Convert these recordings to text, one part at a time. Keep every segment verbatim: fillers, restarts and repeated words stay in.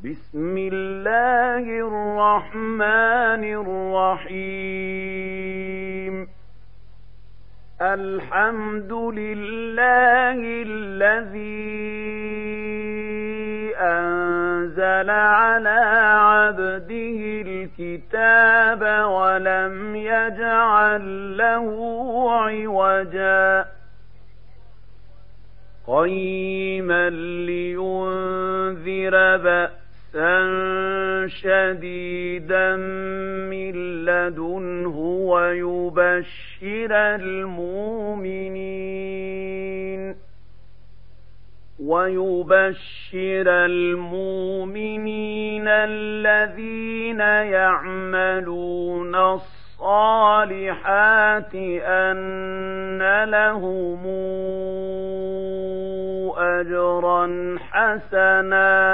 بسم الله الرحمن الرحيم. الحمد لله الذي أنزل على عبده الكتاب ولم يجعل له عوجا قيما لينذر بأسا شديدا من لدنه ويبشر المؤمنين ويبشر المؤمنين الذين يعملون الصالحات أن لهم أجرا حسنا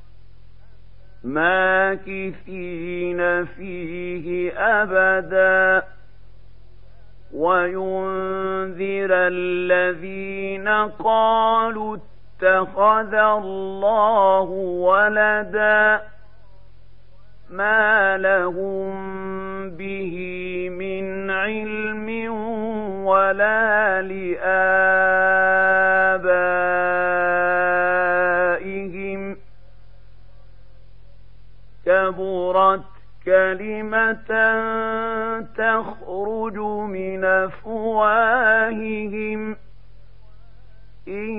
ماكثين فيه أبدا وينذر الذين قالوا اتخذ الله ولدا ما لهم به من علم ولا لآبائهم كبرت كلمة تخرج من أفواههم إن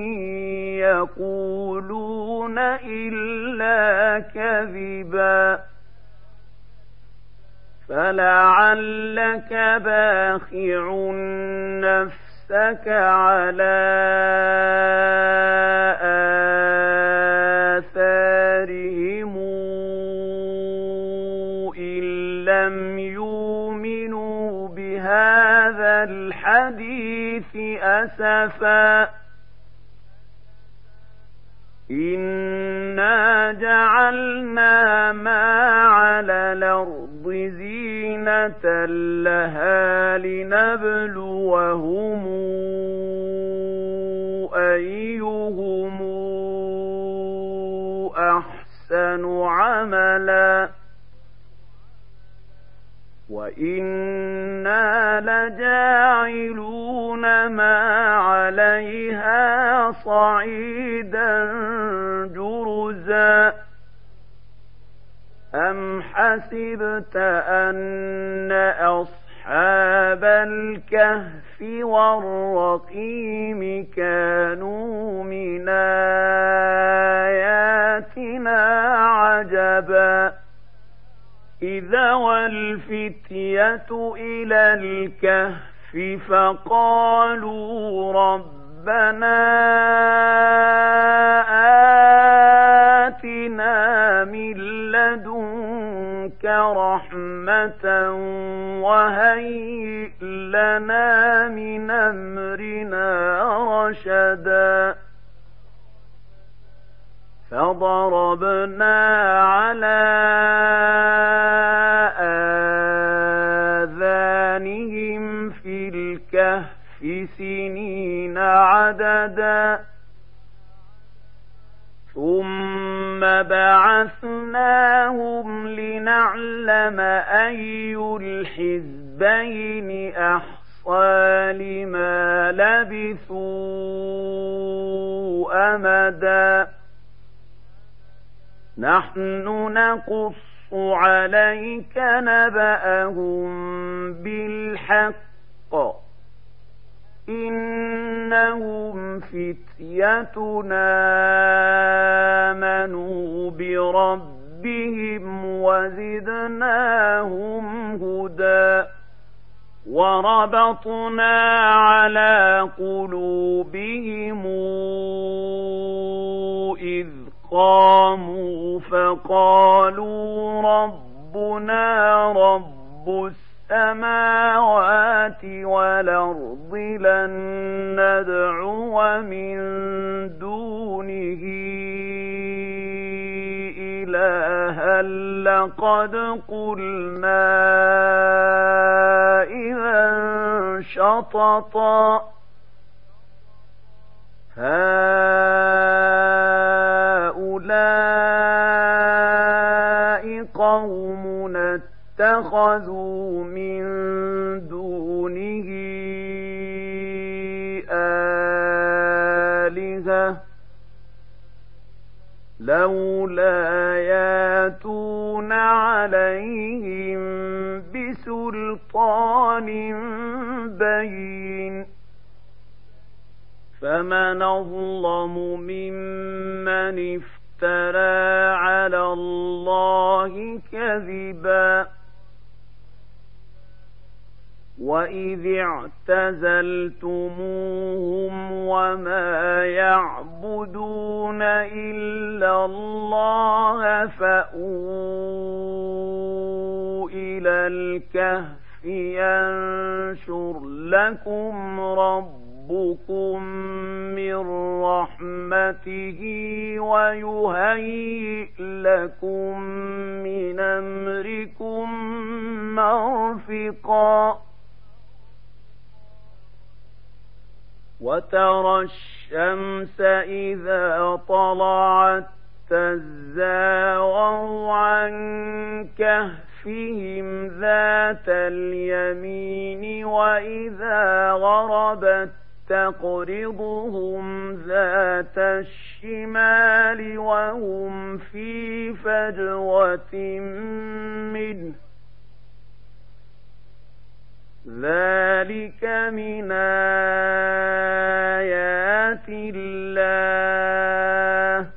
يقولون إلا كذبا فلعلك باخع نفسك على آثارهم إن لم يؤمنوا بهذا الحديث أسفا إنا جعلنا ما على الأرض زينة لها لنبلوهم أيهم أحسن عملا وإنا لجاعلون ما عليها صعيدا جرزا أم حسبت أن أصحاب الكهف والرقيم كانوا من آياتنا عجبا إذا والفتية إلى الكهف فقالوا ربنا آتنا من لدنك رحمة وهيئ لنا من أمرنا رشدا فضربنا على آذانهم في الكهف سنين عددا ثم بعثناهم لنعلم أي الحزبين أحصى لما لبثوا أمدا نحن نقص عليك نبأهم بالحق إنهم فتيتنا آمنوا بربهم وزدناهم هدى وربطنا على قلوبهم إذ قاموا فقالوا ربنا رب السماوات والأرض لن ندعو من دونه إلها لقد قلنا إذا شططا هؤلاء اتخذوا من دونه آلهة لولا ياتون عليهم بسلطان بين فمن أظلم ممن افترى على الله كذبا وإذ اعتزلتموهم وما يعبدون إلا الله فأووا إلى الكهف ينشر لكم ربكم من رحمته ويهيئ لكم من أمركم مرفقا وترى الشمس إذا طلعت تزاور عن كهفهم ذات اليمين وإذا غربت تقرضهم ذات الشمال وهم في فجوة منه ذلك من آيات الله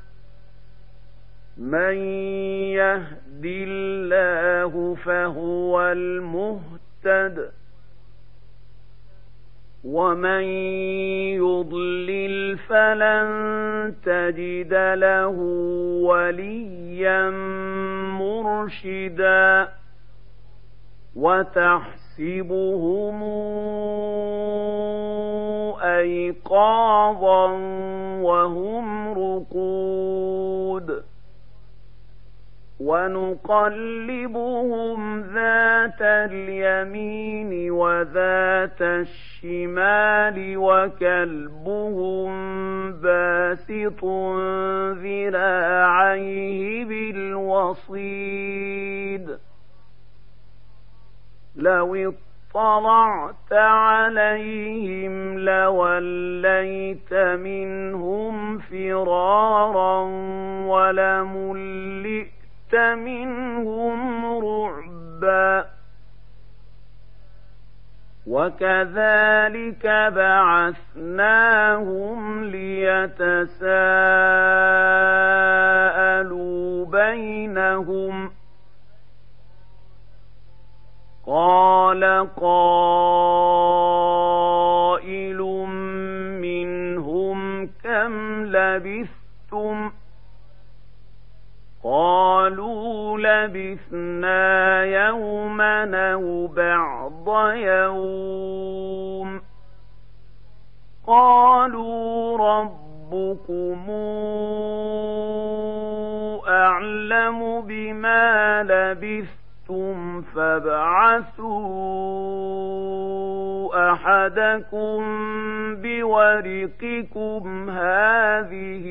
من يهد الله فهو المهتد ومن يضلل فلن تجد له وليا مرشدا وتحسبهم أيقاظا وهم رقود ونقلبهم ذات اليمين وذات الشمال وكلبهم باسط ذراعيه بالوصيد لو اطلعت عليهم لوليت منهم فرارا ولملئت منهم رعبا وكذلك بعثناهم ليتساءلوا بينهم قال قائل منهم كم لبثتم قالوا لبثنا يوما أو بعض يوم قالوا ربكم أعلم بما لبثتم فابعثوا أحدكم بورقكم هذه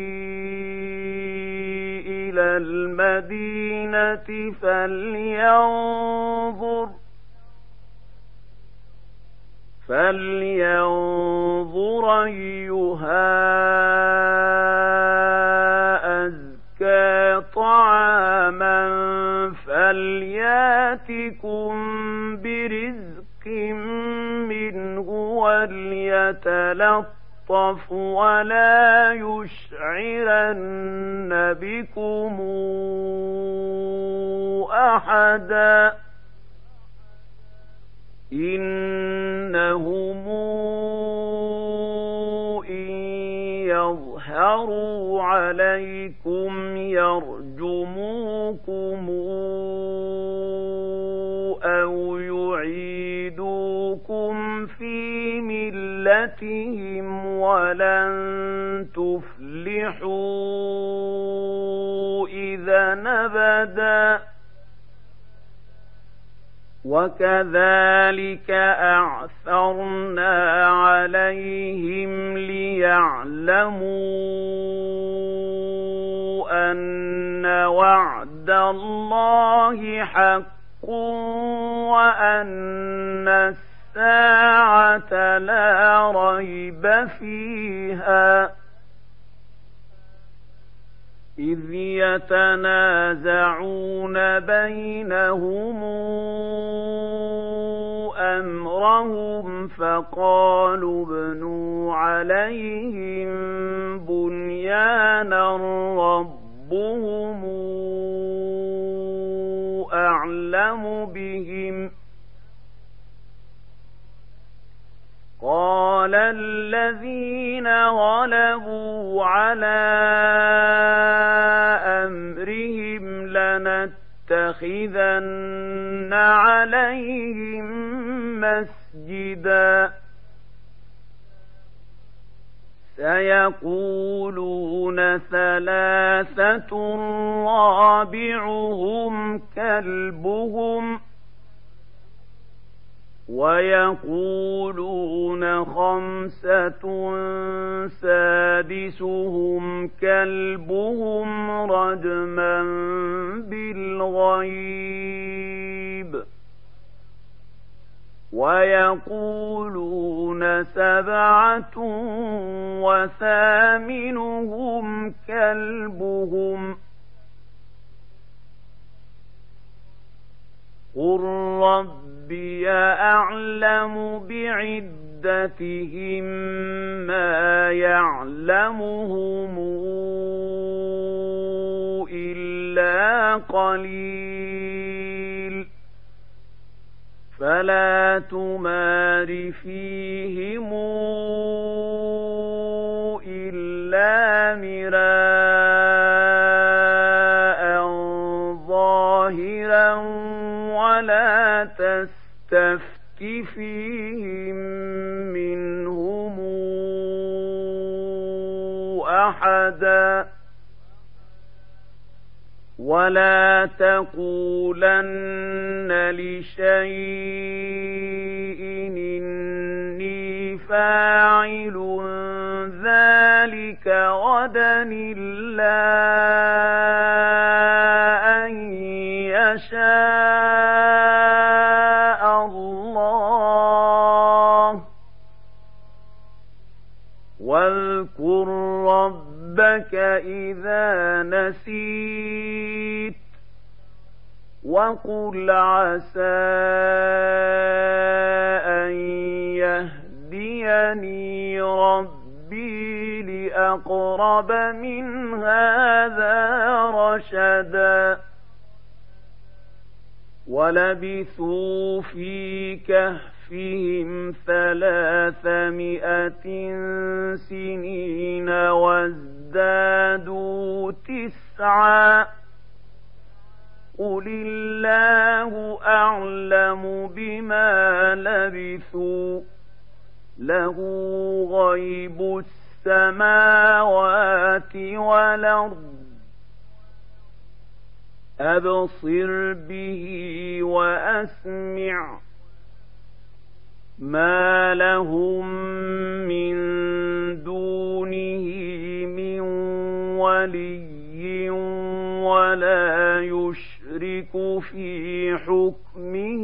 إلى المدينة فلينظر فلينظر أيها أزكى طعاما فلياتكم برزق منه وليتلطف ولا يشعرن بكم أحدا إنهم إن يظهروا عليكم يرجموكم أو يعيدوكم في ملتهم ولن تفلحوا إذا أبدا وكذلك أعثرنا عليهم ليعلموا أن وعد الله حق وأن الساعة لا ريب فيها إذ يتنازعون بينهم أمرهم فقالوا ابنوا عليهم بنيانا ربهم أعلم بهم قال الذين غلبوا على أمرهم لنتخذن عليهم مسجدا سيقولون ثلاثة رابعهم كلبهم ويقولون خمسة سادسهم كلبهم رجما بالغيب ويقولون سبعة وثامنهم كلبهم قل ربي أعلم بعدتهم ما يعلمهم إلا قليل فلا تمار فيهم إلا مراء ظاهرا ولا تستفت فيهم منهم أحدا ولا تقولن لشيء إني فاعل ذلك غدا إلا أن يشاء الله واذكر ربك إذا نسيت وقل عسى أن يهديني ربي لأقرب من هذا رشدا ولبثوا في كهفهم ثلاثمائة سنين وازدادوا تسعا قل الله أعلم بما لبثوا له غيب السماوات والأرض أبصر به وأسمع ما لهم من دونه من ولي ولا يشرك في حكمه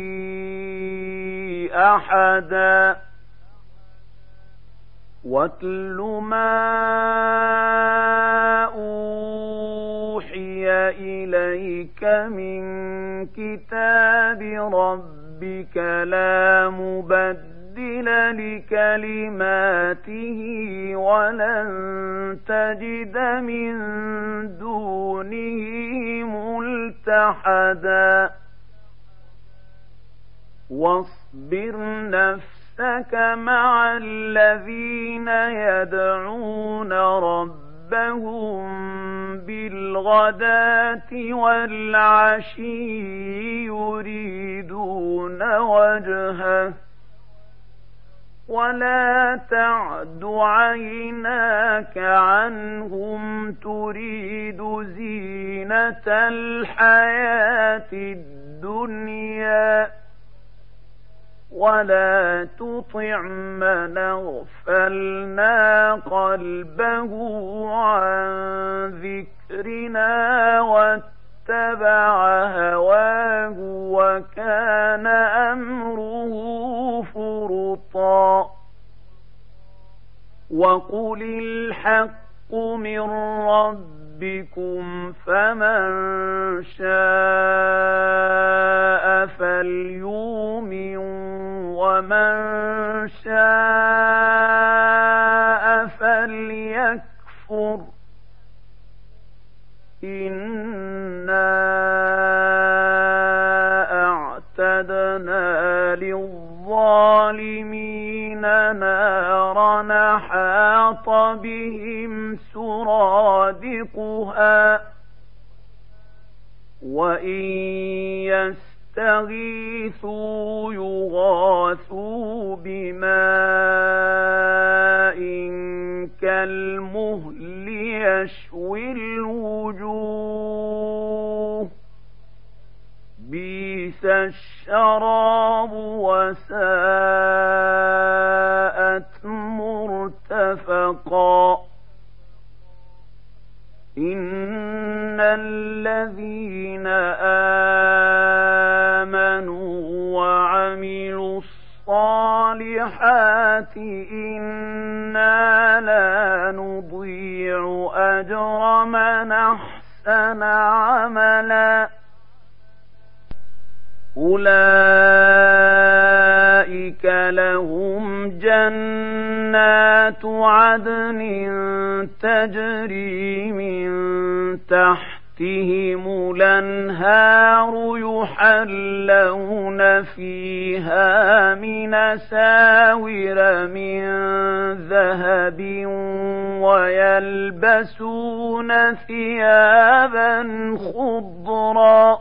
أحدا واتل ما أوحي إليك من كتاب ربك لا مبدل لكلماته ولن تجد من دونه ملتحدا واصبر نفسك مع الذين يدعون ربهم بالغداة والعشي يريدون وجهه ولا تعد عيناك عنهم تريد زينة الحياة الدنيا ولا تطع من أغفلنا قلبه عن ذكرنا واتبع هواه وقل الحق من ربكم فمن شاء فليؤمن ومن شاء فليكفر إنا أعتدنا للظالمين نارا أحاط بهم سرادقها وإن يستغيثوا يغاثوا بماء كالمهل يشوي الوجوه بئس الشراب وساءت مرتفقا إن الذين آمنوا وعملوا الصالحات إنا لا نضيع أجر من أحسن عملا أولئك لهم جنات عدن تجري من تحتهم الأنهار يحلون فيها من أساور من ذهب ويلبسون ثيابا خضرا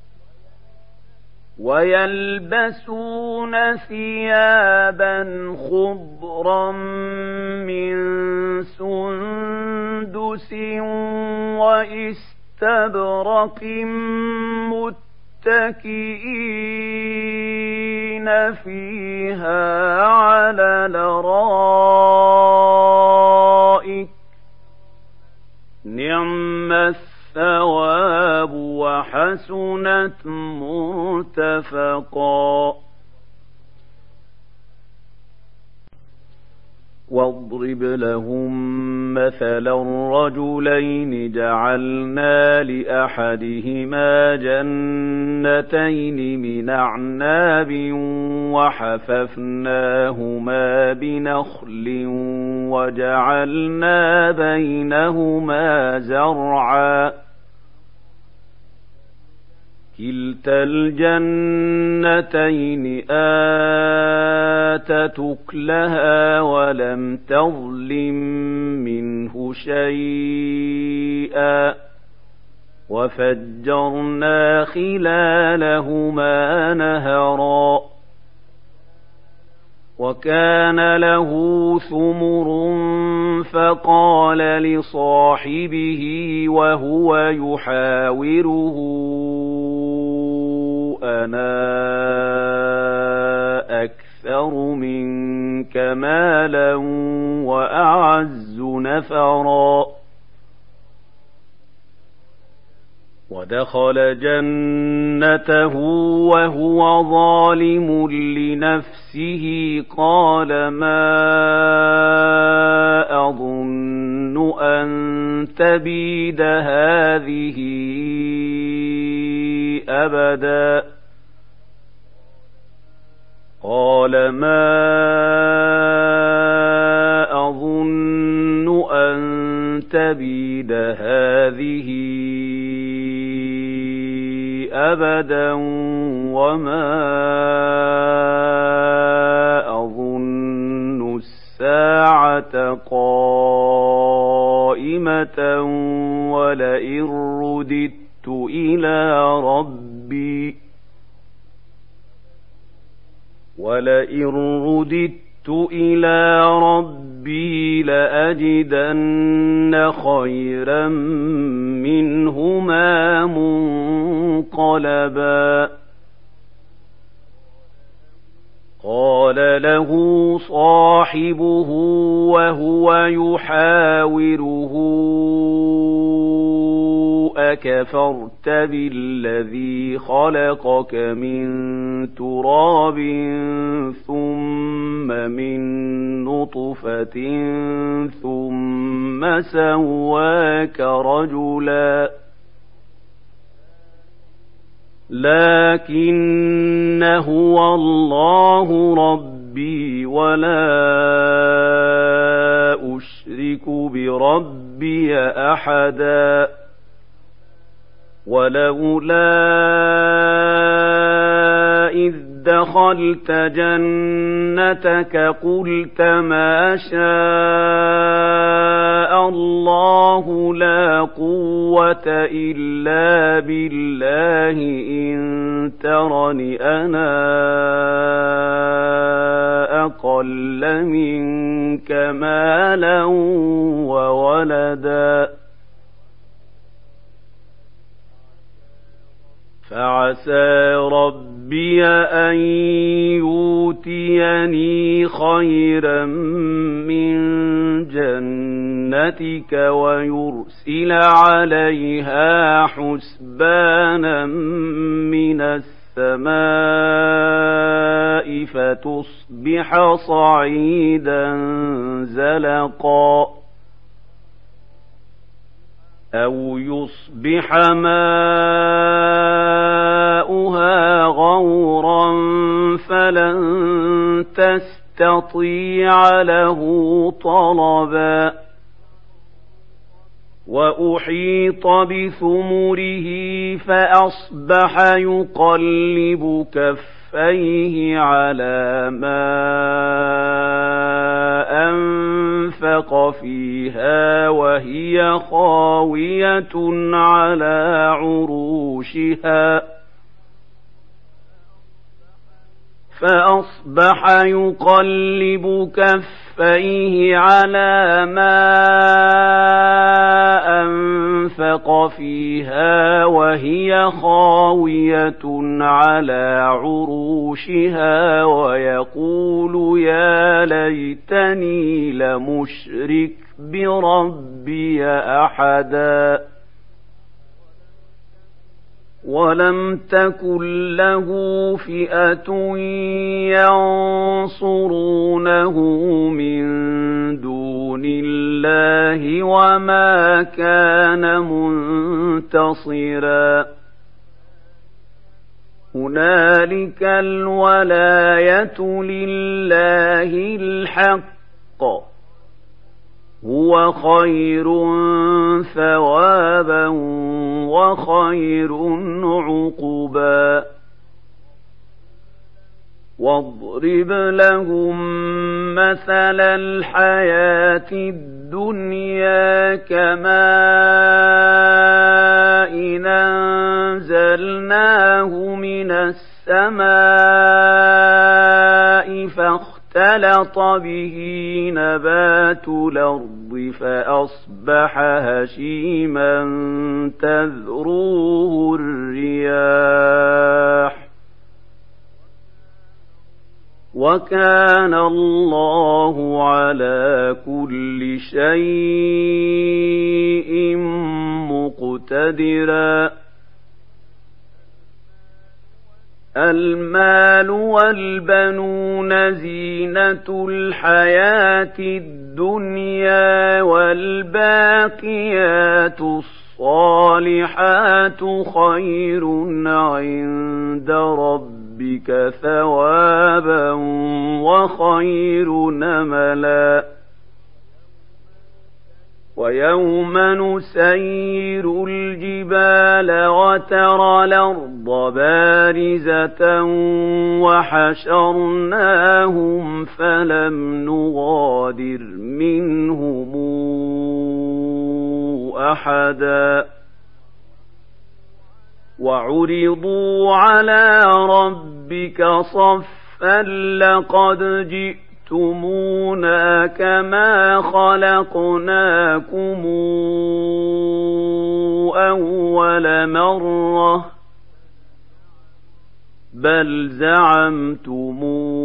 ويلبسون ثيابا خضرا من سندس واستبرق متكئين فيها على الأرائك نعم الثواب وحسنت مرتفقا واضرب لهم مثلا رجلين جعلنا لأحدهما جنتين من أعناب وحففناهما بنخل وجعلنا بينهما زرعا كلتا الجنتين آتت أكلها ولم تظلم منه شيئا وفجرنا خلالهما نهرا وكان له ثمر فقال لصاحبه وهو يحاوره أنا أكثر منك مالا وأعز نفرا ودخل جنته وهو ظالم لنفسه قال ما أظن أن تبيد هذه أبدا قال ما أظن أن تبيد هذه أبدا وما أظن الساعة قائمة ولئن رددت إلى ربي ولئن رددت إلى ربي لأجدن خيرا منهما منقلبا قال له صاحبه وهو يحاوره أكفرت بالذي خلقك من تراب ثم من نطفة ثم سواك رجلا لكن هو الله ربي ولا أشرك بربي أحدا ولولا إذ دخلت جنتك قلت ما شاء الله لا قوة إلا بالله إن ترني أنا أقل منك مالا وولدا فعسى ربي أن يؤتيني خيرا من جنتك ويرسل عليها حسبانا من السماء فتصبح صعيدا زلقا أو يصبح ماؤها غورا فلن تستطيع له طلبا وأحيط بثمره فأصبح يقلب كفيه على ما أنفق فيها وهي خاوية على عروشها فأصبح يقلب كفيه على ما أنفق فيها وهي خاوية على عروشها ويقول يا ليتني لمشرك بربي أحدا ولم تكن له فئة ينصرونه من دون الله وما كان منتصرا هنالك الولاية لله الحق هو خير ثوابا وخير عقبا واضرب لهم مثل الحياة الدنيا كماء أنزلناه من السماء فاختلط به نبات الأرض فأصبح هشيما تذروه الرياح وكان الله على كل شيء مقتدرا المال والبنون زينة الحياة الدنيا والباقيات الصالحات خير عند ربك ثوابا وخير نملا ويوم نسير الجبال وترى الأرض بارزة وحشرناهم فلم نغادر منهم أحدا وعرضوا على ربك صفا لقد جئت جئتمونا كما خلقناكم أول مرة بل زعمتم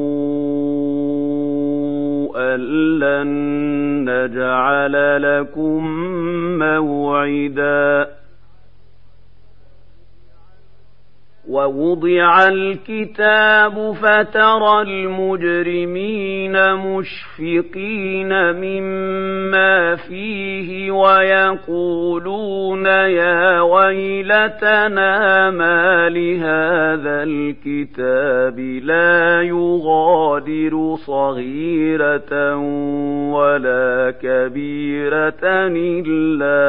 أن لن نجعل لكم موعدا ووضع الكتاب فترى المجرمين مشفقين مما فيه ويقولون يا ويلتنا ما لهذا الكتاب لا يغادر صغيرة ولا كبيرة إلا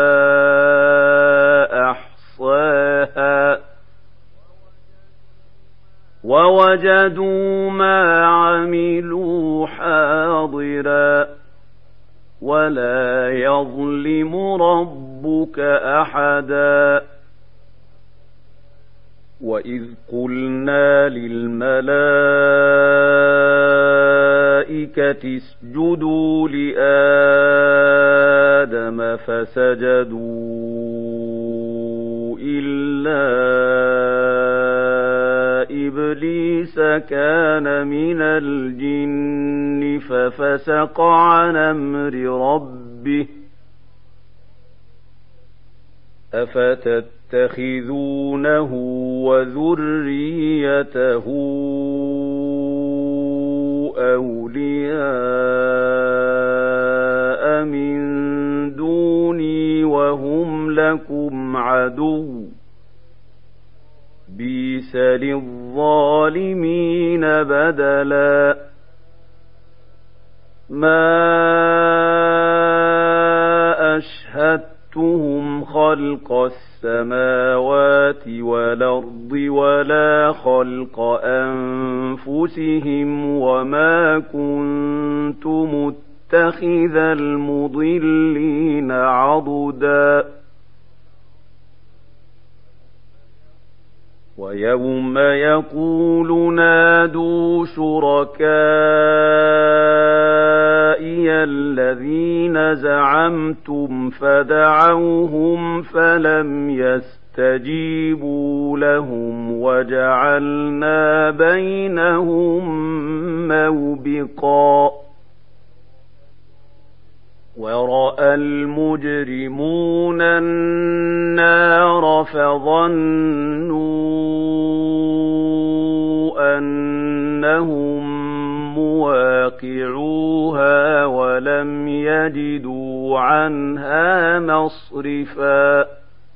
أحصاها ووجدوا ما عملوا حاضرا ولا يظلم ربك أحدا وإذ قلنا للملائكة اسجدوا لآدم فسجدوا إلا إبليس كان من الجن ففسق عن أمر ربه أفتتخذونه وذريته أولياء من دوني وهم لكم عدو بئس للظالمين بدلا ما أشهدتهم خلق السماوات والأرض ولا خلق أنفسهم وما كنت متخذ المضلين عضدا ويوم يقول نادوا شركائي الذين زعمتم فدعوهم فلم يستجيبوا لهم وجعلنا بينهم موبقا ورأى المجرمون النار فظنوا أنهم مواقعوها ولم يجدوا عنها مصرفا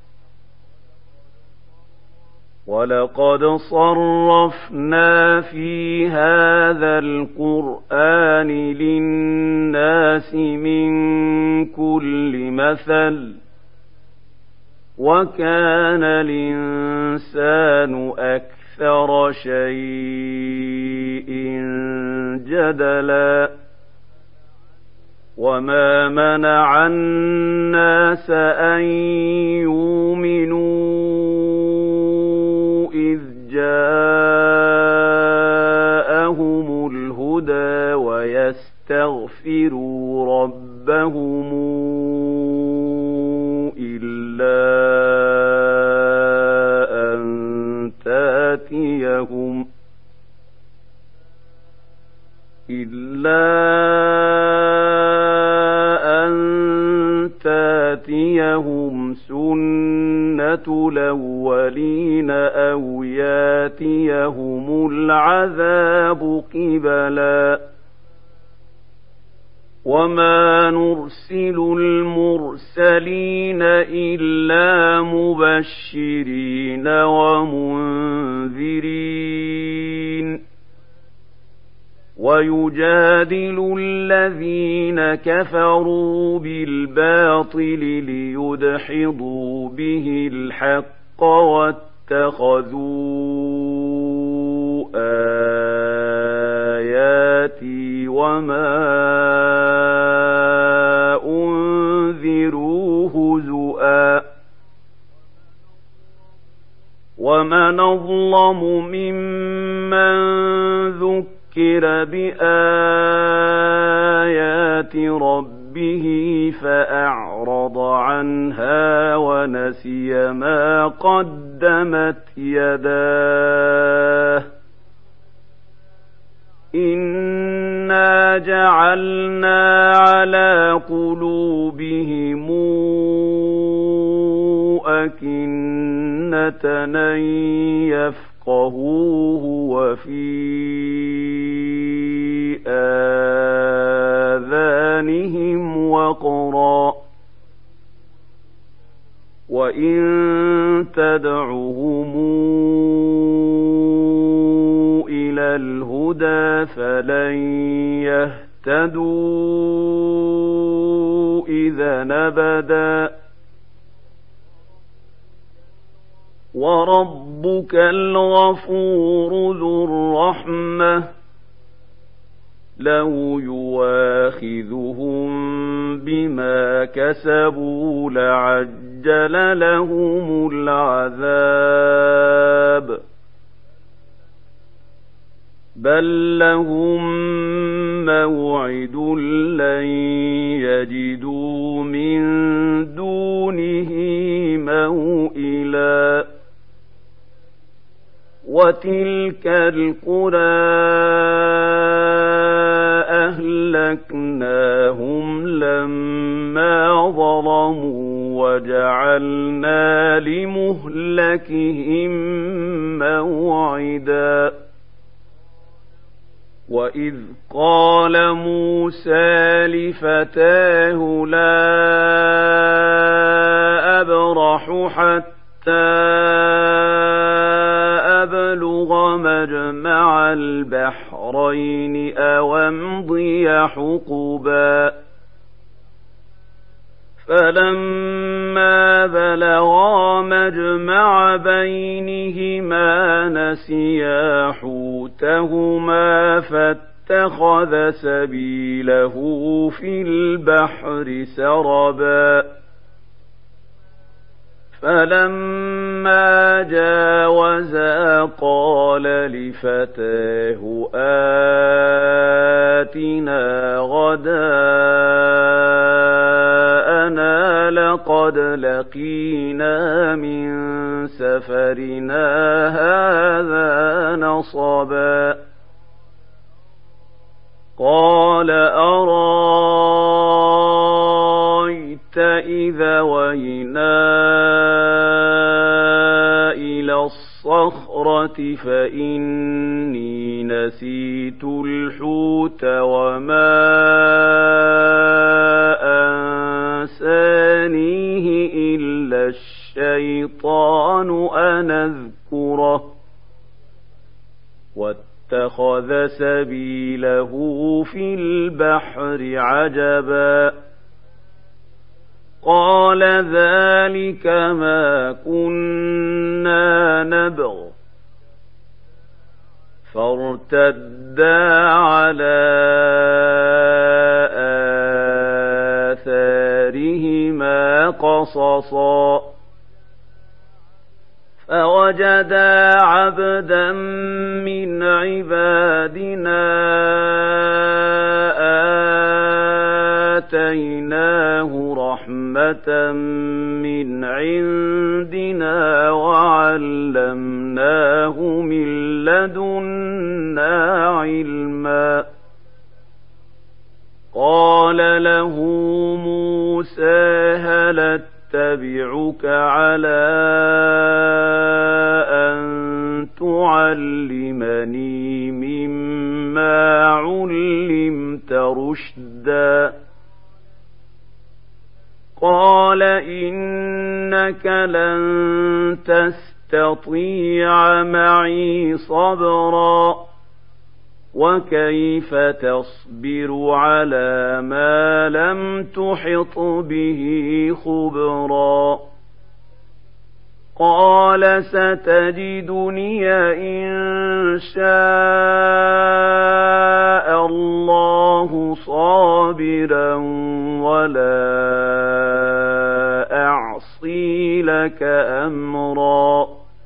ولقد صرفنا في هذا القرآن للناس من كل مثل وكان الإنسان أكثر شيء جدلا وما منع الناس أن يؤمنوا إذ جاءهم الهدى ويستغفروا ربهم إلا أن تاتيهم إلا أن تاتيهم سنة الأولين أو ياتيهم العذاب قبلا وما نرسل المرسلين إلا مبشرين ومنذرين ويجادل الذين كفروا بالباطل ليدحضوا به الحق واتخذوا آياتي وما أنذروا هزؤا ومن أظلم ممن ذكر ذكر بآيات ربه فأعرض عنها ونسي ما قدمت يداه إنا جعلنا على قلوبهم أكنة أن يفقهوه وفي آذانهم وقرا وإن تدعهم إلى الهدى فلن يهتدوا إذا أبدا وربك الغفور ذو الرحمة لو يواخذهم بما كسبوا لعجل لهم العذاب بل لهم موعد لن يجدوا من دونه موئلا وتلك القرى أهلكناهم لما ظلموا وجعلنا لمهلكهم موعدا وإذ قال موسى لفتاه لا أبرح حتى أبلغ مجمع البحرين أو أمضي حقبا فلما بلغا مجمع بينهما نسيا حوتهما فاتخذ سبيله في البحر سربا فلما جاوزا قال لفتاه آتنا غداءنا لقد لقينا من سفرنا هذا نصبا قال أرأيت إذا وينا إلى الصخرة فإني نسيت الحوت وما أنسانيه إلا الشيطان أن أذكره واتخذ سبيله في البحر عجبا قال ذلك ما كنا نبغ فارتدا على آثارهما قصصا فوجدا عبدا من عبادنا آتيناه رحمة من عندنا وعلمناه من لدنا علما قال له موسى هل أتبعك على أن تعلمني مما علمت رشدا قال إنك لن تستطيع معي صبرا وكيف تصبر على ما لم تحط به خبرا قال ستجدني إن شاء الله صابرا ولا أعصي لك أمرا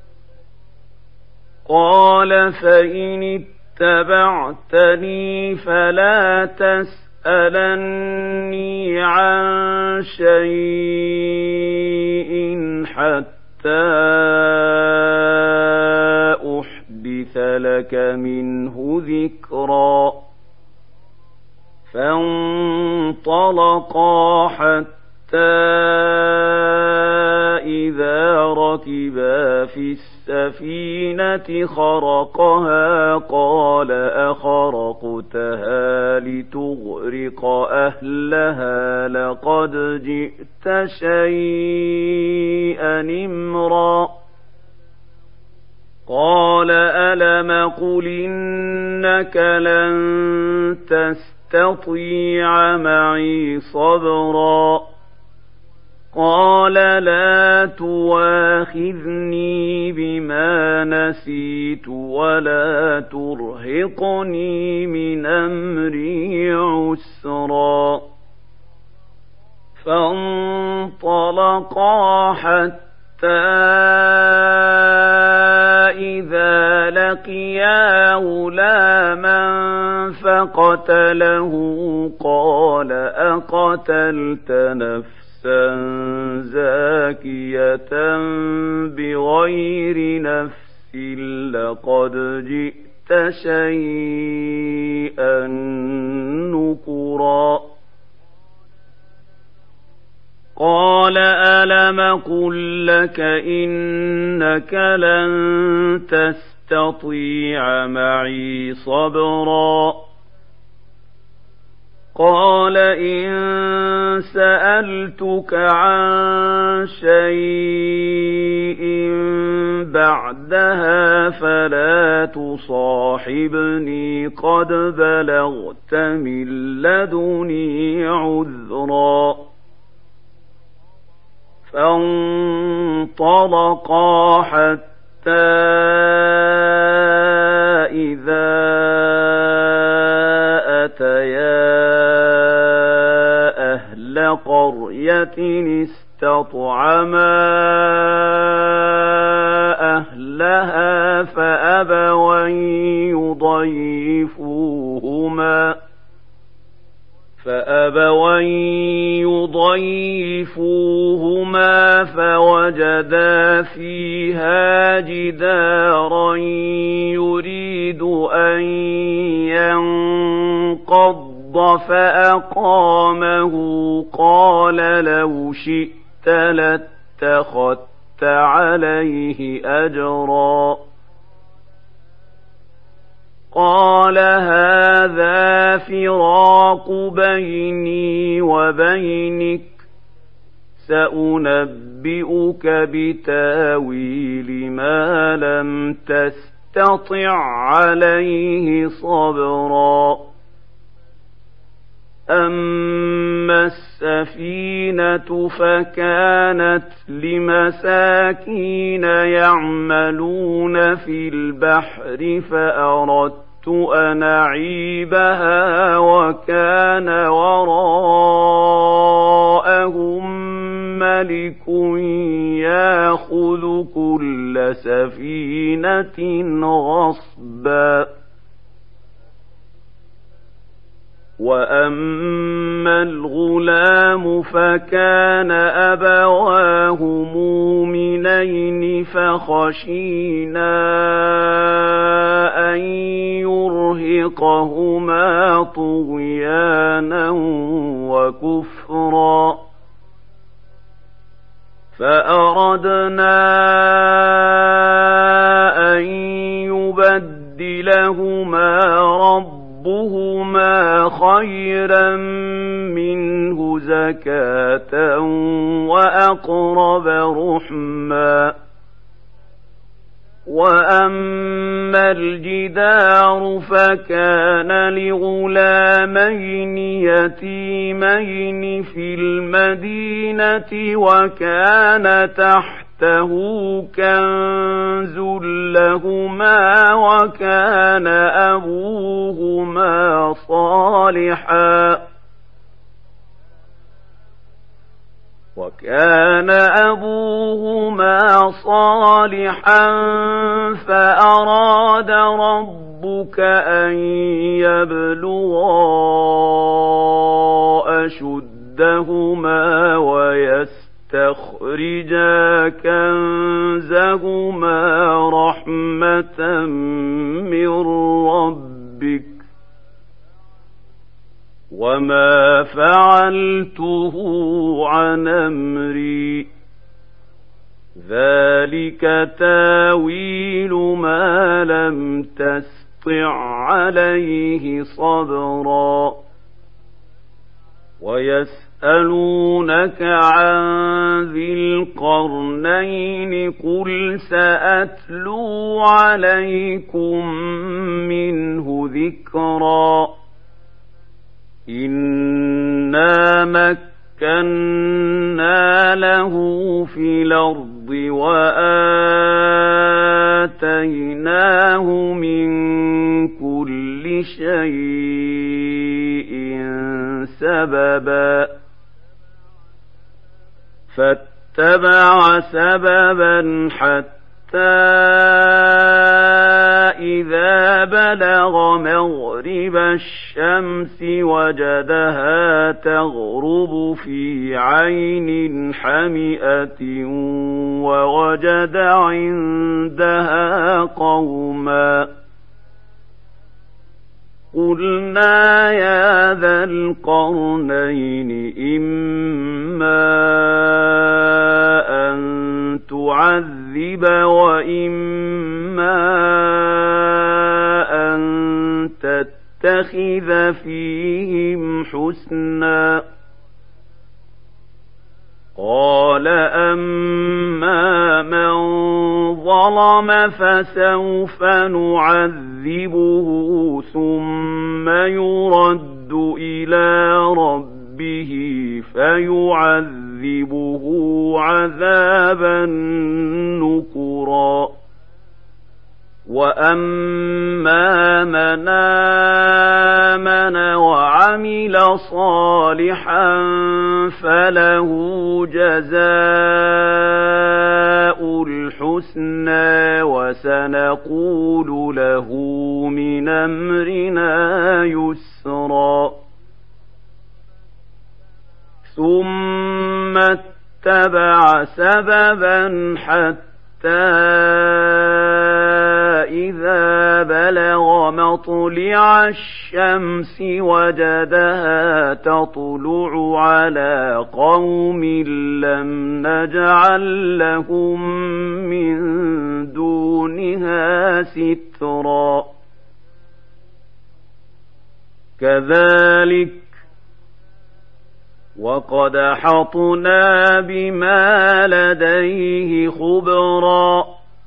قال فإن اتبعتني فلا تسألني عن شيء حتى أحدث لك منه ذكرا فانطلقا حتى إذا ركبا في السفينة خرقها قال أخرقتها لتغرق أهلها لقد جئت شيئا إمرا قال ألم قل إنك لن تستطيع معي صبرا قال لا تواخذني بما نسيت ولا ترهقني من أمري عسرا فانطلقا حتى إذا لقيا غلاما فقتله قال أقتلت نفسا زاكية بغير نفس لقد جئت شيئا نكرا قال ألم قل لك إنك لن تستطيع معي صبرا قال إن سألتك عن شيء بعدها فلا تصاحبني قد بلغت من لدني عذرا فانطلقا حتى إذا أتيا أهل قرية استطعما أهلها فأبوا يضيفوهما فأبوا يضيفوهما فوجدا فيها جدارا يريد أن ينقض فأقامه قال لو شئت لاتخذت عليه أجرا قال هذا فراق بيني وبينك سأنبئك بتاويل ما لم تستطع عليه صبرا أما السفينة فكانت لمساكين يعملون في البحر فأردت أن أعيبها وكان وراءهم ملك يأخذ كل سفينة غصبا وأما الغلام فكان أبواه مؤمنين فخشينا أن يرهقهما طغيانا وكفرا فأردنا أن يبدلهما ربهما ربهما خيرا منه زكاة وأقرب رحما وأما الجدار فكان لغلامين يتيمين في المدينة وكان تحت كنز لهما وكان أبوهما صالحا وكان أبوهما صالحا فأراد ربك أن يبلغا أشدهما ويستخرجا تخرجا كنزهما رحمة من ربك وما فعلته عن أمري ذلك تاويل ما لم تسطع عليه صبرا ويسألونك عن ذي القرنين قل سأتلو عليكم منه ذكرا إنا مكنا له في الأرض وآتيناه من كل شيء سببا فاتبع سببا حتى إذا بلغ مغرب الشمس وجدها تغرب في عين حمئة ووجد عندها قوما قلنا يا ذا القرنين إما أن تعذب وإما أن تتخذ فيهم حسنا قال أما من ظلم فسوف نعذبه ثم يرد إلى ربه فيعذبه عذابا نكرا وأما من آمن وعمل صالحا فله جزاء الحسنى وسنقول له من أمرنا يسرا ثم اتبع سببا حتى إذا بلغ مطلع الشمس وجدها تطلع على قوم لم نجعل لهم من دونها سترا كذلك وقد أحطنا بما لديه خبرا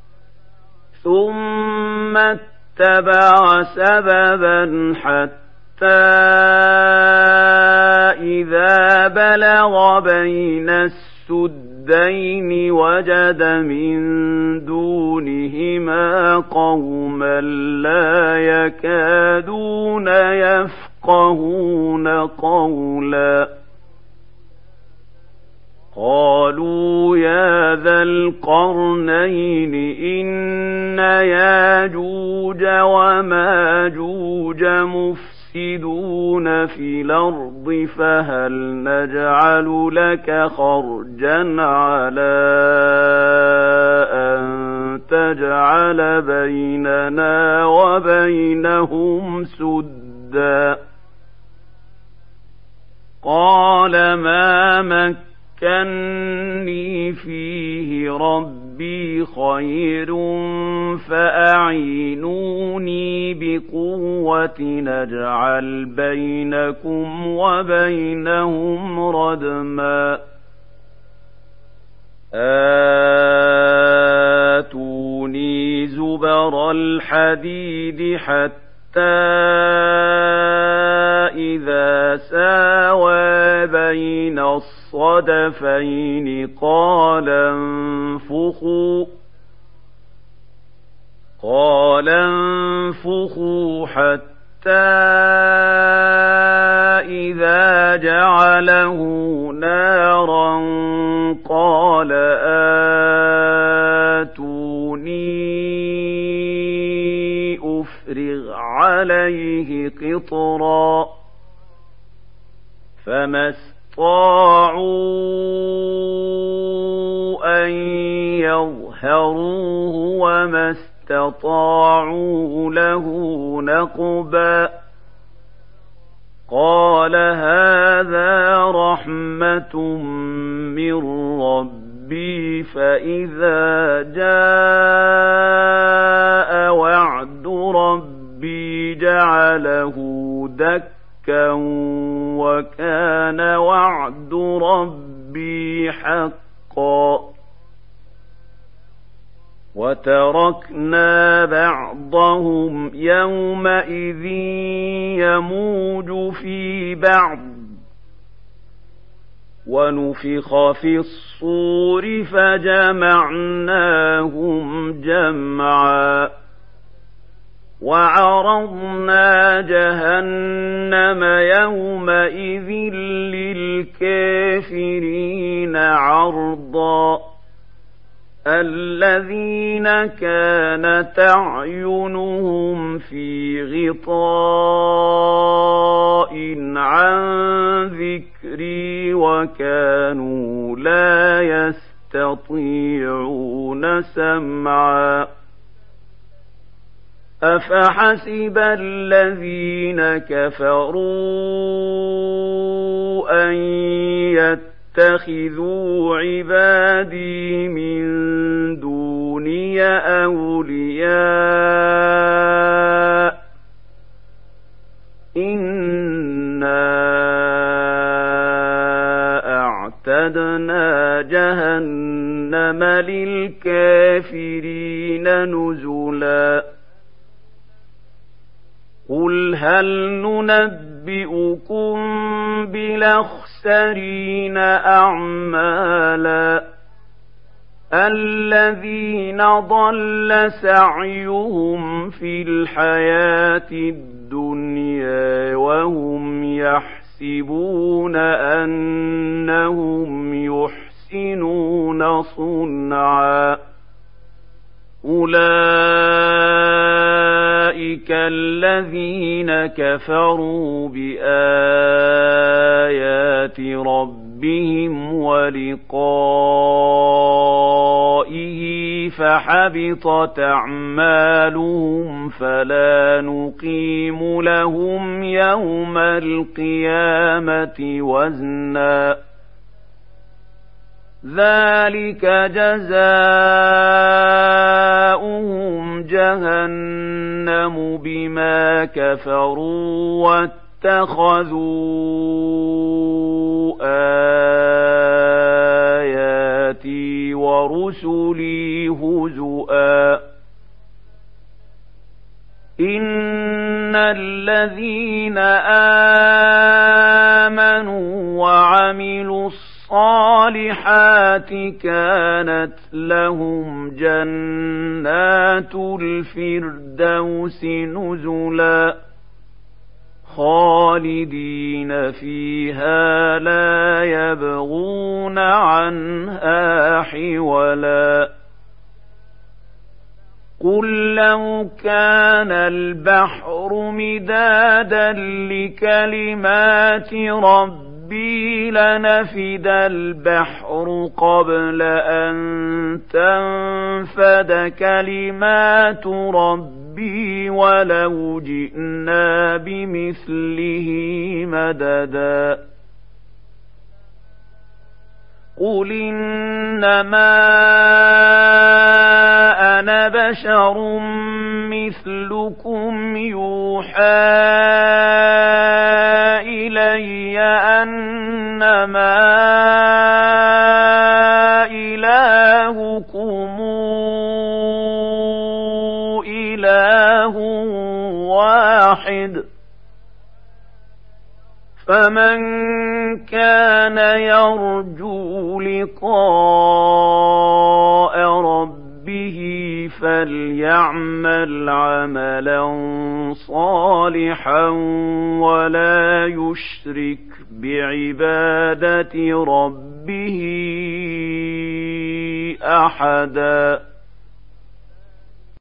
ثم اتبع سببا حتى إذا بلغ بين السدين وجد من دونهما قوما لا يكادون يفقهون قولا قالوا يا ذا القرنين إن ياجوج وماجوج مفسدون في الأرض فهل نجعل لك خرجا على أن تجعل بيننا وبينهم سدا قال ما مكنت مكني فيه ربي خير فأعينوني بقوة نجعل بينكم وبينهم ردما آتوني زبر الحديد حتى إذا ساوى بين الصدفين قال انفخوا قال انفخوا حتى إذا جعله نارا قال آتوني أفرغ عليه قطرا فما استطاعوا أن يظهروه وما استطاعوا له نقبا قال هذا رحمة من ربي ربي فإذا جاء وعد ربي جعله دكا وكان وعد ربي حقا وتركنا بعضهم يومئذ يموج في بعض ونفخ في الصور فجمعناهم جمعا وعرضنا جهنم يومئذ للكافرين عرضا الذين كانت أعينهم في غطاء عن ذكري وكانوا لا يستطيعون سمعا أفحسب الذين كفروا أن يتخذوا عبادي من دوني أولياء إنا أعتدنا جهنم للكافرين نزلا قل هل ننبئكم بالأخسرين أعمالا الذين ضل سعيهم في الحياة الدنيا وهم يحسبون أنهم يحسنون صنعا أولئك الذين كفروا بآيات ربهم ولقائه فحبطت أعمالهم فلا نقيم لهم يوم القيامة وزنا ذلك جزاؤهم جهنم بما كفروا واتخذوا آياتي ورسلي هزؤا إن الذين آمنوا وعملوا الصالحات كانت لهم جنات الفردوس نزلا خالدين فيها لا يبغون عنها حولا قل لو كان البحر مدادا لكلمات ربي ربي لنفد البحر قبل أن تنفد كلمات ربي ولو جئنا بمثله مددا قل إنما أنا بشر مثلكم يوحى إلي أنما إلهكم إله واحد فمن كان يرجو لقاء ربه فليعمل عملا صالحا ولا يشرك بعبادة ربه أحدا.